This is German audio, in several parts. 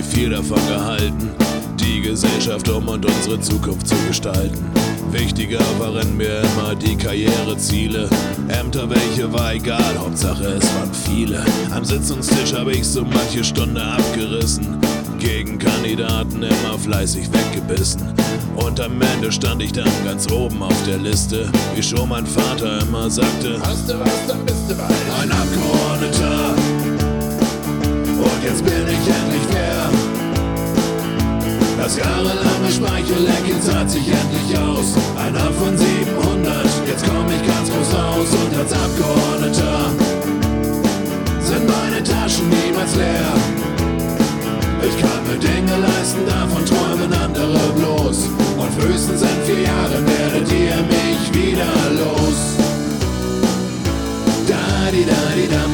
viel davon gehalten, die Gesellschaft und unsere Zukunft zu gestalten. Wichtiger waren mir immer die Karriereziele. Ämter, welche war egal, Hauptsache es waren viele. Am Sitzungstisch habe ich so manche Stunde abgerissen, gegen Kandidaten immer fleißig weggebissen. Und am Ende stand ich dann ganz oben auf der Liste, wie schon mein Vater immer sagte: Hast du was, dann bist du bald ein Abgeordneter. Und jetzt bin ich endlich wer. Das jahrelange Speichellecken zahlt sich endlich aus. Einer von 700, jetzt komm ich ganz groß raus. Und als Abgeordneter sind meine Taschen niemals leer. Ich kann mir Dinge leisten, davon träumen andere bloß. Und frühestens in 4 Jahren werdet ihr mich wieder los. Da-di-da-di-dam.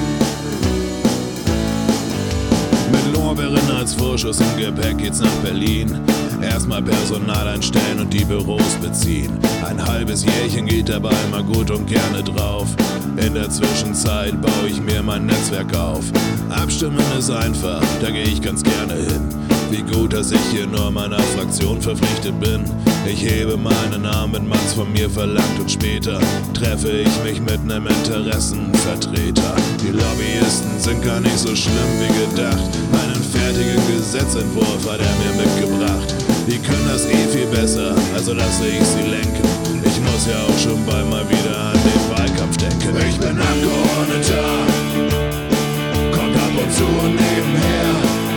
Mit Lorbeeren als Vorschuss im Gepäck geht's nach Berlin. Erstmal Personal einstellen und die Büros beziehen. Ein halbes Jährchen geht dabei mal gut und gerne drauf. In der Zwischenzeit baue ich mir mein Netzwerk auf. Abstimmen ist einfach, da gehe ich ganz gerne hin. Wie gut, dass ich hier nur meiner Fraktion verpflichtet bin. Ich hebe meinen Namen, wenn man's von mir verlangt, und später treffe ich mich mit nem Interessenvertreter. Die Lobbyisten sind gar nicht so schlimm wie gedacht. Einen fertigen Gesetzentwurf hat er mir mitgebracht. Die können das eh viel besser, also lasse ich sie lenken. Ich muss ja auch schon bald mal wieder an den Wahlkampf denken. Ich bin Abgeordneter, kommt ab und zu und nebenher.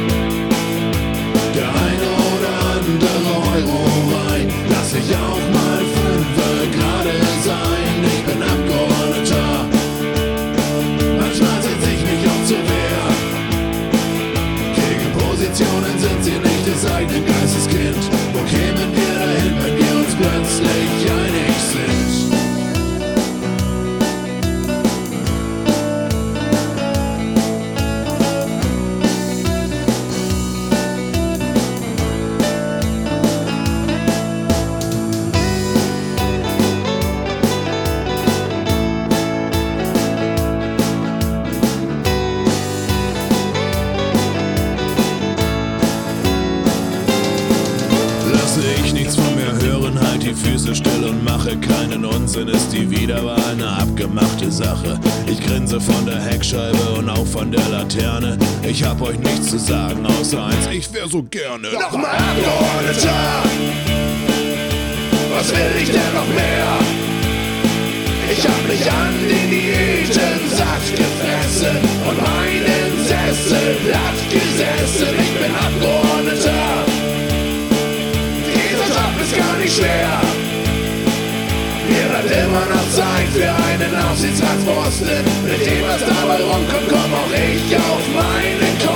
Der eine oder andere Euro rein, lass ich auch mal 5 gerade sein. Ich bin Abgeordneter, manchmal setz ich mich auch zur Wehr. Gegen Positionen sind sie nicht des eigenen Geistes Kind. Wo kämen wir dahin, wenn wir uns plötzlich einig sind? Die Füße still und mache keinen Unsinn, ist die Wiederwahl eine abgemachte Sache. Ich grinse von der Heckscheibe und auch von der Laterne. Ich hab euch nichts zu sagen, außer eins: ich wär so gerne nochmal Abgeordneter. Was will ich denn noch mehr? Ich hab mich an den Diäten satt gefressen und meinen Sessel platt gesessen. Ich bin Abgeordneter. Dieser Job ist gar nicht schwer. Mir bleibt immer noch Zeit für einen Aufsichtsratsposten. Mit dem, was dabei rumkommt, komm auch ich auf meinen Kopf.